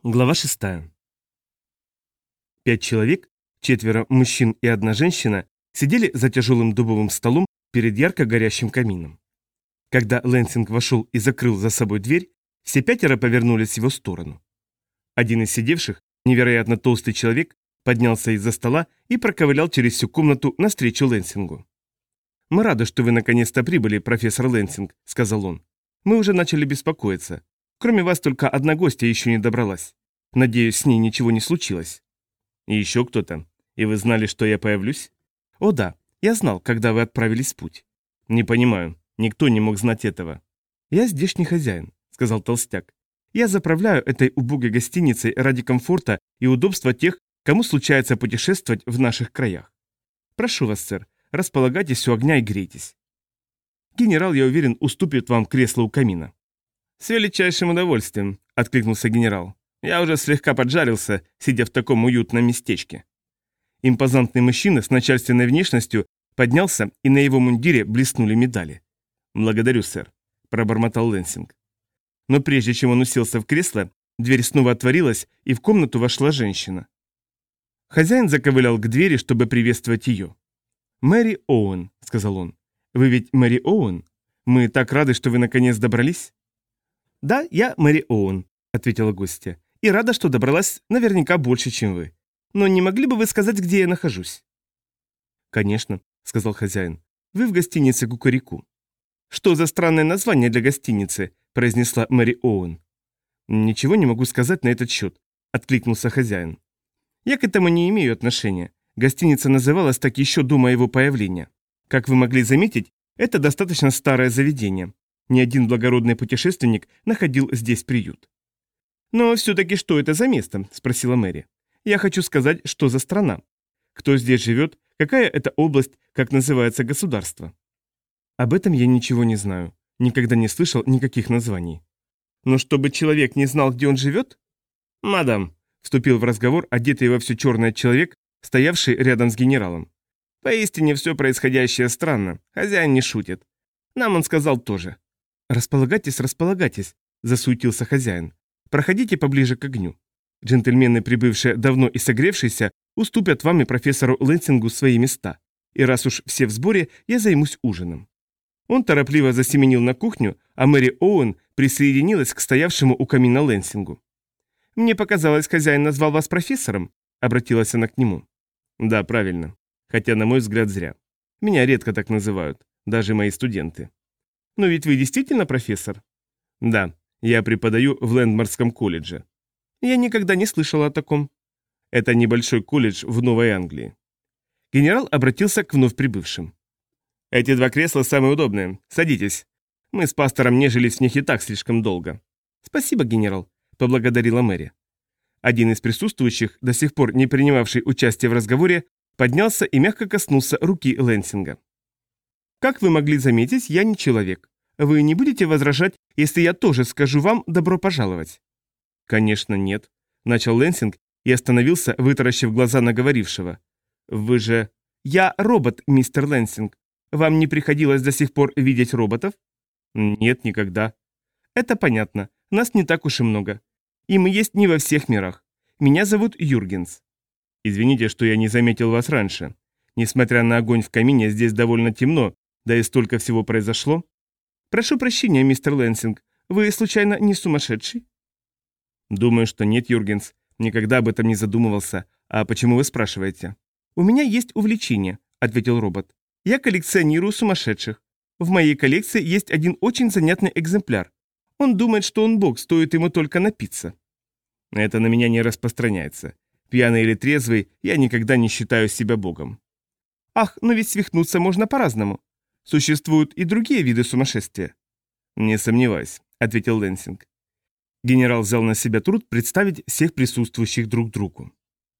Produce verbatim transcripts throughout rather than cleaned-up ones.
Глава шестая. Пять человек, четверо мужчин и одна женщина, сидели за тяжелым дубовым столом перед ярко горящим камином. Когда Лэнсинг вошел и закрыл за собой дверь, все пятеро повернулись в его сторону. Один из сидевших, невероятно толстый человек, поднялся из-за стола и проковылял через всю комнату навстречу Лэнсингу. «Мы рады, что вы наконец-то прибыли, профессор Лэнсинг», — сказал он. «Мы уже начали беспокоиться. Кроме вас только одна гостья еще не добралась. Надеюсь, с ней ничего не случилось». «И еще кто-то? И вы знали, что я появлюсь?» «О да, я знал, когда вы отправились в путь». «Не понимаю. Никто не мог знать этого». «Я здешний хозяин», — сказал толстяк. «Я заправляю этой убогой гостиницей ради комфорта и удобства тех, кому случается путешествовать в наших краях. Прошу вас, сэр, располагайтесь у огня и грейтесь. Генерал, я уверен, уступит вам кресло у камина». «С величайшим удовольствием», — откликнулся генерал. «Я уже слегка поджарился, сидя в таком уютном местечке». Импозантный мужчина с начальственной внешностью поднялся, и на его мундире блеснули медали. «Благодарю, сэр», — пробормотал Лэнсинг. Но прежде чем он уселся в кресло, дверь снова отворилась, и в комнату вошла женщина. Хозяин заковылял к двери, чтобы приветствовать ее. «Мэри Оуэн», — сказал он. «Вы ведь Мэри Оуэн? Мы так рады, что вы наконец добрались». «Да, я Мэри Оуэн», — ответила гостья. «И рада, что добралась наверняка больше, чем вы. Но не могли бы вы сказать, где я нахожусь?» «Конечно», — сказал хозяин. «Вы в гостинице Кукареку». «Что за странное название для гостиницы?» — произнесла Мэри Оуэн. «Ничего не могу сказать на этот счет», — откликнулся хозяин. «Я к этому не имею отношения. Гостиница называлась так еще до моего появления. Как вы могли заметить, это достаточно старое заведение. Ни один благородный путешественник находил здесь приют». «Но все-таки что это за место?» – спросила Мэри. «Я хочу сказать, что за страна. Кто здесь живет, какая это область, как называется государство?» «Об этом я ничего не знаю. Никогда не слышал никаких названий». «Но чтобы человек не знал, где он живет?» «Мадам», – вступил в разговор одетый во все черное человек, стоявший рядом с генералом. «Поистине все происходящее странно. Хозяин не шутит. Нам он сказал тоже». «Располагайтесь, располагайтесь», – засуетился хозяин. «Проходите поближе к огню. Джентльмены, прибывшие давно и согревшиеся, уступят вам и профессору Лэнсингу свои места. И раз уж все в сборе, я займусь ужином». Он торопливо засеменил на кухню, а Мэри Оуэн присоединилась к стоявшему у камина Лэнсингу. «Мне показалось, хозяин назвал вас профессором», — обратилась она к нему. «Да, правильно. Хотя, на мой взгляд, зря. Меня редко так называют, даже мои студенты». «Но ведь вы действительно профессор?» «Да, я преподаю в Лэндмарском колледже». «Я никогда не слышала о таком». «Это небольшой колледж в Новой Англии». Генерал обратился к вновь прибывшим. «Эти два кресла самые удобные. Садитесь. Мы с пастором нежились в них и так слишком долго». «Спасибо, генерал», — поблагодарила Мэри. Один из присутствующих, до сих пор не принимавший участие в разговоре, поднялся и мягко коснулся руки Лэнсинга. «Как вы могли заметить, я не человек. Вы не будете возражать, если я тоже скажу вам добро пожаловать?» «Конечно, нет», — начал Лэнсинг и остановился, вытаращив глаза на говорившего. «Вы же...» «Я робот, мистер Лэнсинг. Вам не приходилось до сих пор видеть роботов?» «Нет, никогда». «Это понятно. Нас не так уж и много. И мы есть не во всех мирах. Меня зовут Юргенс». «Извините, что я не заметил вас раньше. Несмотря на огонь в камине, здесь довольно темно, да и столько всего произошло». «Прошу прощения, мистер Лэнсинг. Вы, случайно, не сумасшедший?» «Думаю, что нет, Юргенс. Никогда об этом не задумывался. А почему вы спрашиваете?» «У меня есть увлечение», — ответил робот. «Я коллекционирую сумасшедших. В моей коллекции есть один очень занятный экземпляр. Он думает, что он бог, стоит ему только напиться». «Это на меня не распространяется. Пьяный или трезвый, я никогда не считаю себя богом». «Ах, но ведь свихнуться можно по-разному. Существуют и другие виды сумасшествия». «Не сомневаюсь», — ответил Лэнсинг. Генерал взял на себя труд представить всех присутствующих друг другу.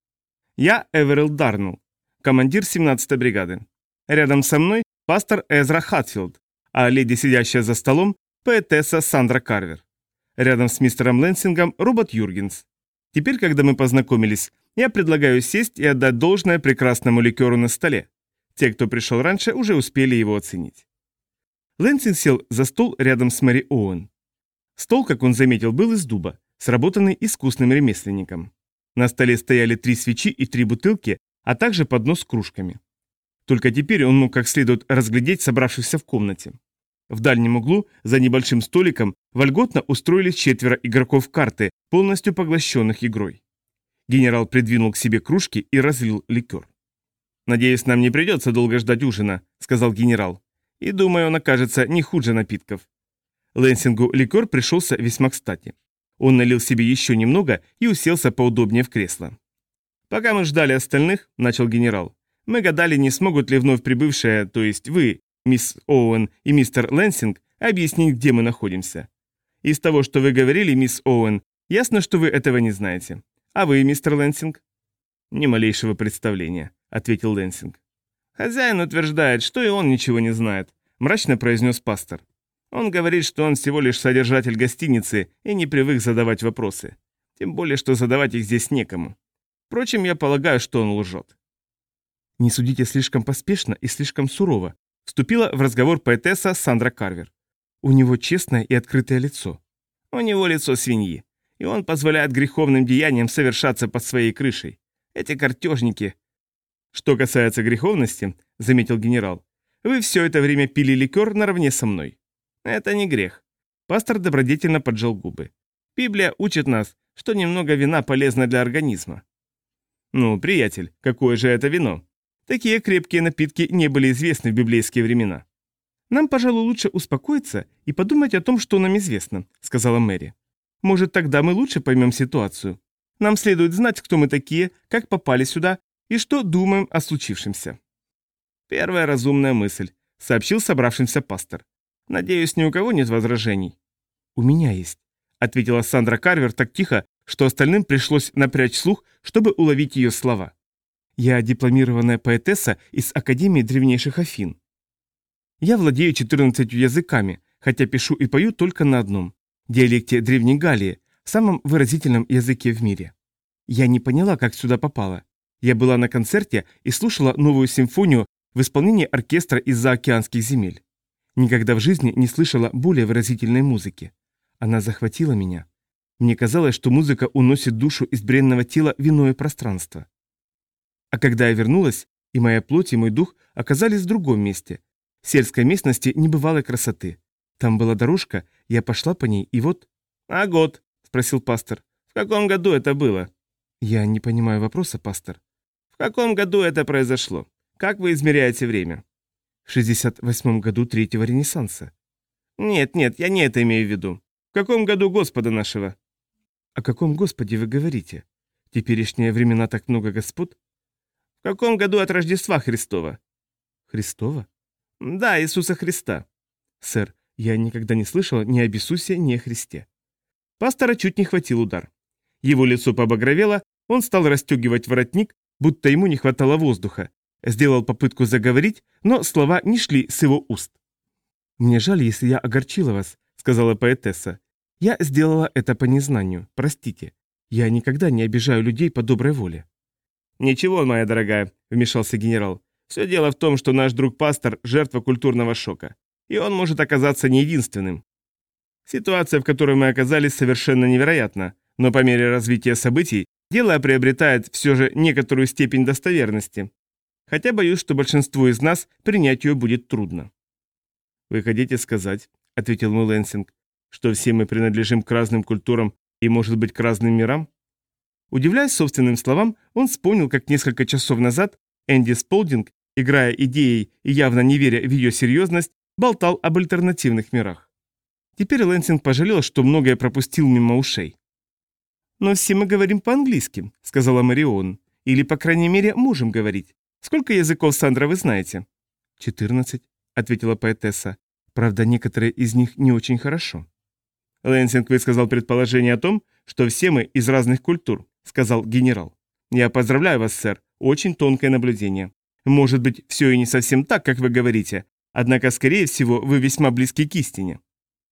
«Я Эверилл Дарнелл, командир семнадцатой бригады. Рядом со мной пастор Эзра Хатфилд, а леди, сидящая за столом, поэтесса Сандра Карвер. Рядом с мистером Лэнсингом робот Юргенс. Теперь, когда мы познакомились, я предлагаю сесть и отдать должное прекрасному ликеру на столе. Те, кто пришел раньше, уже успели его оценить». Лэнсинг сел за стол рядом с Мэри Оуэн. Стол, как он заметил, был из дуба, сработанный искусным ремесленником. На столе стояли три свечи и три бутылки, а также поднос с кружками. Только теперь он мог как следует разглядеть собравшихся в комнате. В дальнем углу, за небольшим столиком, вольготно устроились четверо игроков карты, полностью поглощенных игрой. Генерал придвинул к себе кружки и разлил ликер. «Надеюсь, нам не придется долго ждать ужина», — сказал генерал. «И думаю, он окажется не хуже напитков». Лэнсингу ликер пришелся весьма кстати. Он налил себе еще немного и уселся поудобнее в кресло. «Пока мы ждали остальных», — начал генерал, — «мы гадали, не смогут ли вновь прибывшие, то есть вы, мисс Оуэн и мистер Лэнсинг, объяснить, где мы находимся. Из того, что вы говорили, мисс Оуэн, ясно, что вы этого не знаете. А вы, мистер Лэнсинг?» «Ни малейшего представления», — ответил Лэнсинг. «Хозяин утверждает, что и он ничего не знает», — мрачно произнес пастор. «Он говорит, что он всего лишь содержатель гостиницы и не привык задавать вопросы. Тем более, что задавать их здесь некому. Впрочем, я полагаю, что он лжет». «Не судите слишком поспешно и слишком сурово», — вступила в разговор поэтесса Сандра Карвер. «У него честное и открытое лицо». «У него лицо свиньи, и он позволяет греховным деяниям совершаться под своей крышей. Эти картежники...» «Что касается греховности», — заметил генерал, — «вы все это время пили ликер наравне со мной». «Это не грех». Пастор добродетельно поджал губы. «Библия учит нас, что немного вина полезно для организма». «Ну, приятель, какое же это вино? Такие крепкие напитки не были известны в библейские времена». «Нам, пожалуй, лучше успокоиться и подумать о том, что нам известно», — сказала Мэри. «Может, тогда мы лучше поймем ситуацию. Нам следует знать, кто мы такие, как попали сюда и что думаем о случившемся». «Первая разумная мысль», — сообщил собравшимся пастор. «Надеюсь, ни у кого нет возражений». «У меня есть», — ответила Сандра Карвер так тихо, что остальным пришлось напрячь слух, чтобы уловить ее слова. «Я дипломированная поэтесса из Академии древнейших Афин. Я владею четырнадцатью языками, хотя пишу и пою только на одном – диалекте Древней Галлии, самом выразительном языке в мире. Я не поняла, как сюда попала. Я была на концерте и слушала новую симфонию в исполнении оркестра из заокеанских земель. Никогда в жизни не слышала более выразительной музыки. Она захватила меня. Мне казалось, что музыка уносит душу из бренного тела в иное пространство. А когда я вернулась, и моя плоть, и мой дух оказались в другом месте, в сельской местности небывалой красоты. Там была дорожка, я пошла по ней, и вот... «А год?» — спросил пастор. «В каком году это было?» «Я не понимаю вопроса, пастор». «В каком году это произошло? Как вы измеряете время?» «В шестьдесят восьмом году Третьего Ренессанса». «Нет, нет, я не это имею в виду. В каком году Господа нашего?» «О каком Господе вы говорите? В теперешние времена так много господ?» «В каком году от Рождества Христова?» «Христова?» «Да, Иисуса Христа». «Сэр, я никогда не слышала ни об Иисусе, ни о Христе». Пастора чуть не хватил удар. Его лицо побагровело, он стал расстегивать воротник, будто ему не хватало воздуха. Сделал попытку заговорить, но слова не шли с его уст. «Мне жаль, если я огорчила вас», — сказала поэтесса. «Я сделала это по незнанию, простите. Я никогда не обижаю людей по доброй воле». «Ничего, моя дорогая», — вмешался генерал. «Все дело в том, что наш друг-пастор — жертва культурного шока, и он может оказаться не единственным. Ситуация, в которой мы оказались, совершенно невероятна, но по мере развития событий дело приобретает все же некоторую степень достоверности. Хотя боюсь, что большинству из нас принять ее будет трудно». «Вы хотите сказать, — ответил мой Лэнсинг, — что все мы принадлежим к разным культурам и, может быть, к разным мирам?» Удивляясь собственным словам, он вспомнил, как несколько часов назад Энди Сполдинг, играя идеей и явно не веря в ее серьезность, болтал об альтернативных мирах. Теперь Лэнсинг пожалел, что многое пропустил мимо ушей. «Но все мы говорим по-английски», — сказала Марион. «Или, по крайней мере, можем говорить. Сколько языков, Сандра, вы знаете?» «Четырнадцать», — ответила поэтесса. «Правда, некоторые из них не очень хорошо». «Лэнсинг высказал предположение о том, что все мы из разных культур», — сказал генерал. «Я поздравляю вас, сэр, очень тонкое наблюдение. Может быть, все и не совсем так, как вы говорите, однако, скорее всего, вы весьма близки к истине.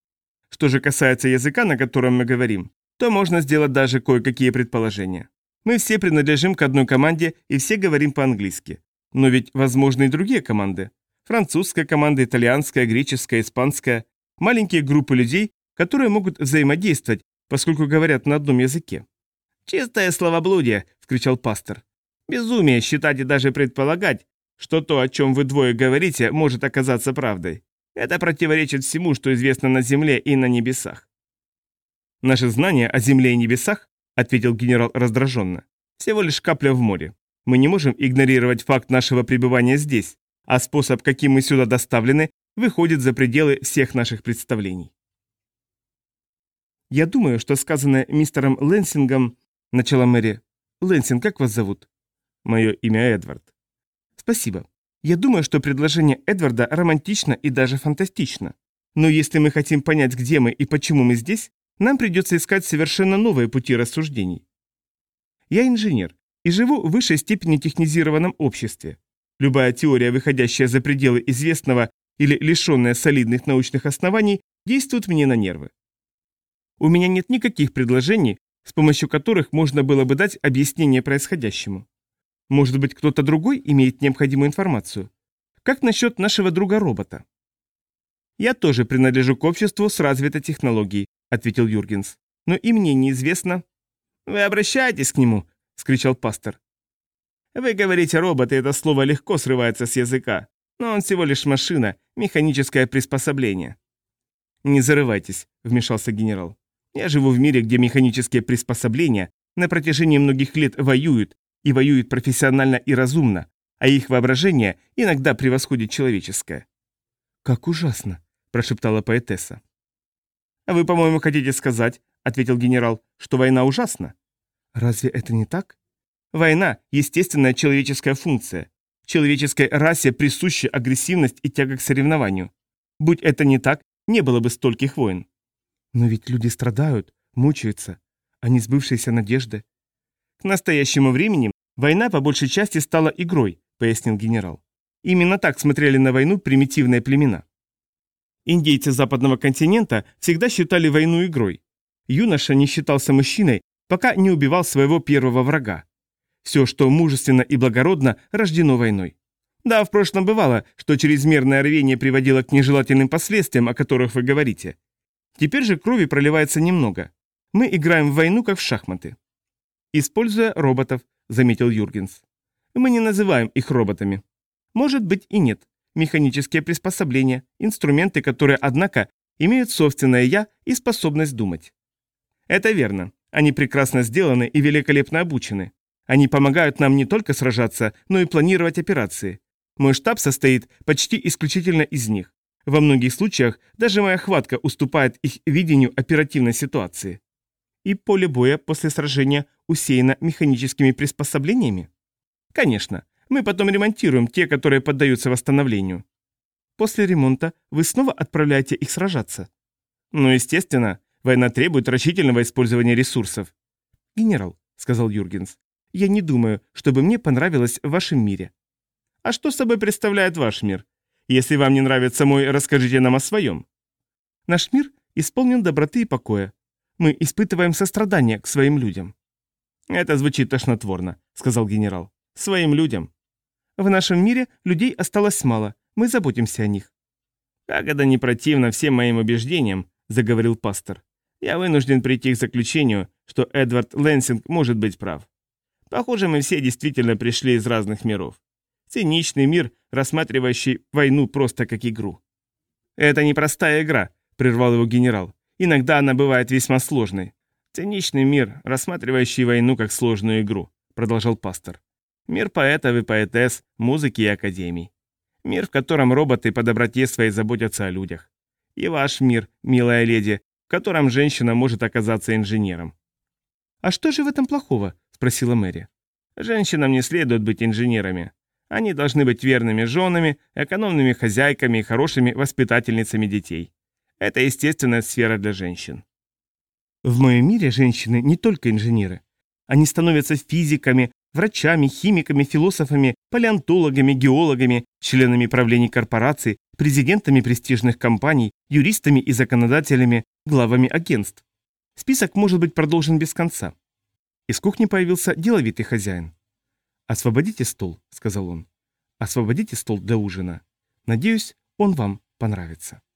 Что же касается языка, на котором мы говорим, то можно сделать даже кое-какие предположения. Мы все принадлежим к одной команде и все говорим по-английски. Но ведь возможны и другие команды. Французская команда, итальянская, греческая, испанская. Маленькие группы людей, которые могут взаимодействовать, поскольку говорят на одном языке. «Чистое словоблудие!» — вскричал пастор. «Безумие считать и даже предполагать, что то, о чем вы двое говорите, может оказаться правдой. Это противоречит всему, что известно на земле и на небесах». «Наши знания о земле и небесах, — ответил генерал раздраженно, — всего лишь капля в море. Мы не можем игнорировать факт нашего пребывания здесь, а способ, каким мы сюда доставлены, выходит за пределы всех наших представлений». «Я думаю, что сказанное мистером Лэнсингом, — начала Мэри. — Лэнсинг, как вас зовут?» «Мое имя Эдвард». «Спасибо. Я думаю, что предложение Эдварда романтично и даже фантастично. Но если мы хотим понять, где мы и почему мы здесь, нам придется искать совершенно новые пути рассуждений. Я инженер и живу в высшей степени технизированном обществе. Любая теория, выходящая за пределы известного или лишенная солидных научных оснований, действует мне на нервы. У меня нет никаких предложений, с помощью которых можно было бы дать объяснение происходящему. Может быть, кто-то другой имеет необходимую информацию? Как насчет нашего друга-робота?» «Я тоже принадлежу к обществу с развитой технологией», — ответил Юргенс. «Но и мне неизвестно...» «Вы обращаетесь к нему?» — скричал пастор. «Вы говорите робот, и это слово легко срывается с языка. Но он всего лишь машина, механическое приспособление». «Не зарывайтесь», — вмешался генерал. «Я живу в мире, где механические приспособления на протяжении многих лет воюют, и воюют профессионально и разумно, а их воображение иногда превосходит человеческое». «Как ужасно», — прошептала поэтесса. «А вы, по-моему, хотите сказать, — ответил генерал, — что война ужасна?» «Разве это не так?» «Война — естественная человеческая функция. Человеческой расе присуща агрессивность и тяга к соревнованию. Будь это не так, не было бы стольких войн». «Но ведь люди страдают, мучаются, а не сбывшиеся надежды». «К настоящему времени война по большей части стала игрой», — пояснил генерал. «Именно так смотрели на войну примитивные племена. Индейцы западного континента всегда считали войну игрой. Юноша не считался мужчиной, пока не убивал своего первого врага. Все, что мужественно и благородно, рождено войной. Да, в прошлом бывало, что чрезмерное рвение приводило к нежелательным последствиям, о которых вы говорите. Теперь же крови проливается немного. Мы играем в войну, как в шахматы». «Используя роботов», — заметил Юргенс. «Мы не называем их роботами. Может быть и нет. Механические приспособления, инструменты, которые, однако, имеют собственное «я» и способность думать». «Это верно. Они прекрасно сделаны и великолепно обучены. Они помогают нам не только сражаться, но и планировать операции. Мой штаб состоит почти исключительно из них. Во многих случаях даже моя хватка уступает их видению оперативной ситуации». «И поле боя после сражения усеяно механическими приспособлениями?» «Конечно. Мы потом ремонтируем те, которые поддаются восстановлению». «После ремонта вы снова отправляете их сражаться?» «Ну, естественно. Война требует рачительного использования ресурсов». «Генерал», — сказал Юргенс, — «я не думаю, чтобы мне понравилось в вашем мире». «А что собой представляет ваш мир? Если вам не нравится мой, расскажите нам о своем». «Наш мир исполнен доброты и покоя. Мы испытываем сострадание к своим людям». «Это звучит тошнотворно», — сказал генерал. «Своим людям». «В нашем мире людей осталось мало, мы заботимся о них». «Как это не противно всем моим убеждениям», — заговорил пастор. «Я вынужден прийти к заключению, что Эдвард Лэнсинг может быть прав. Похоже, мы все действительно пришли из разных миров. Циничный мир, рассматривающий войну просто как игру». «Это не простая игра», — прервал его генерал. «Иногда она бывает весьма сложной». «Циничный мир, рассматривающий войну как сложную игру», — продолжал пастор. «Мир поэтов и поэтесс, музыки и академий. Мир, в котором роботы по доброте своей заботятся о людях. И ваш мир, милая леди, в котором женщина может оказаться инженером». «А что же в этом плохого?» — спросила Мэри. «Женщинам не следует быть инженерами. Они должны быть верными женами, экономными хозяйками и хорошими воспитательницами детей. Это естественная сфера для женщин». «В моем мире женщины не только инженеры. Они становятся физиками, врачами, химиками, философами, палеонтологами, геологами, членами правлений корпораций, президентами престижных компаний, юристами и законодателями, главами агентств. Список может быть продолжен без конца». Из кухни появился деловитый хозяин. «Освободите стол», — сказал он. «Освободите стол для ужина. Надеюсь, он вам понравится».